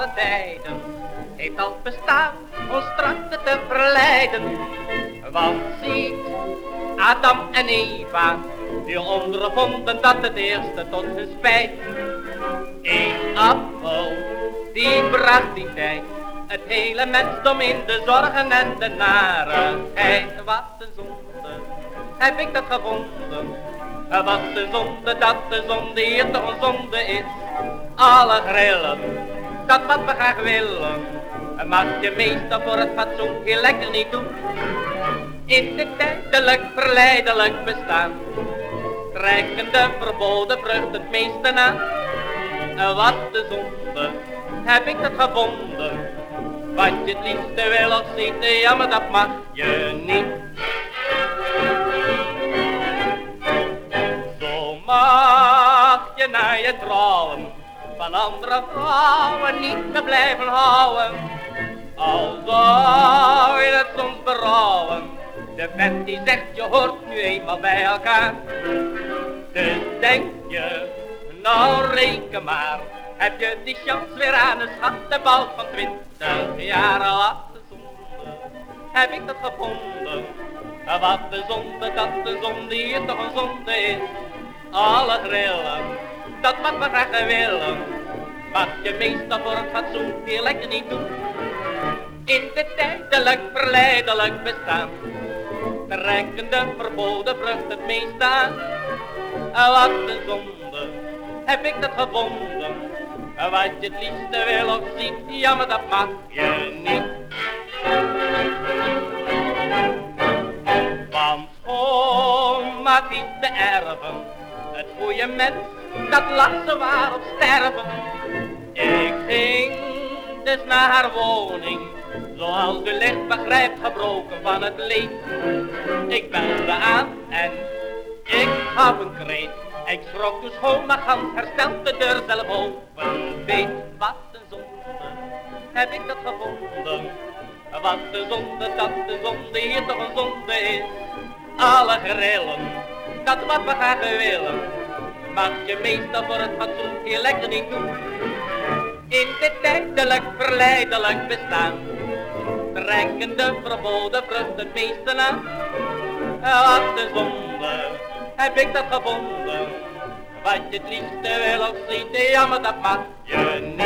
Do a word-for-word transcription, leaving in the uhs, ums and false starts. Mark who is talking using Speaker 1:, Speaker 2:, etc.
Speaker 1: alle tijden heeft al bestaan ons trachten te verleiden. Want ziet, Adam en Eva, die ondervonden dat het eerste tot hun spijt. Eén appel, die bracht die tijd het hele mensdom in de zorgen en de narigheid. Wat een zonde, heb ik dat gevonden. Wat een zonde, dat de zonde hier toch een zonde is. Alle grillen, dat wat we graag willen, mag je meestal voor het fatsoen heel lekker niet doen. In dit tijdelijk verleidelijk bestaan trekken de verboden vrucht het meeste aan. Wat de zonde, heb ik dat gevonden. Wat je het liefste wil of ziet, jammer dat mag je niet. Zo mag je na je trouwen van andere vrouwen niet meer blijven houden. Al zou je het soms berouwen, de vent die zegt je hoort nu eenmaal bij elkaar. Dus denk je, nou reken maar, heb je die chance weer aan een schattenbal van twintig jaar. Wat de zonde, heb ik dat gevonden. Wat de zonde, dat de zonde hier toch een zonde is. Alle grillen, dat wat we graag willen, mag je meestal voor het fatsoen heel lekker niet doen. In dit tijdelijk verleidelijk bestaan trekken de verboden vrucht het meest aan. Wat een zonde, heb ik dat gevonden. Wat je het liefste wil of ziet, jammer dat mag je niet. Van schoon maakt iets te erven, het goede mens, dat lag ze waar op sterven. Ik ging dus naar haar woning, zoals u licht begrijpt, gebroken van het leed. Ik belde aan en ik gaf een kreet. Ik schrok toen schoon, maar gans hersteld de deur zelf open. Weet wat een zonde, heb ik dat gevonden. Wat de zonde, dat de zonde hier toch een zonde is. Alle grillen, dat wat we graag willen, mag je meestal voor het fatsoen heel lekker niet doen. In dit tijdelijk verleidelijk bestaan trekken de verboden vrucht het meeste aan. Wat de zonde, heb ik dat gevonden. Wat je het liefste wil of ziet, jammer dat mag je niet.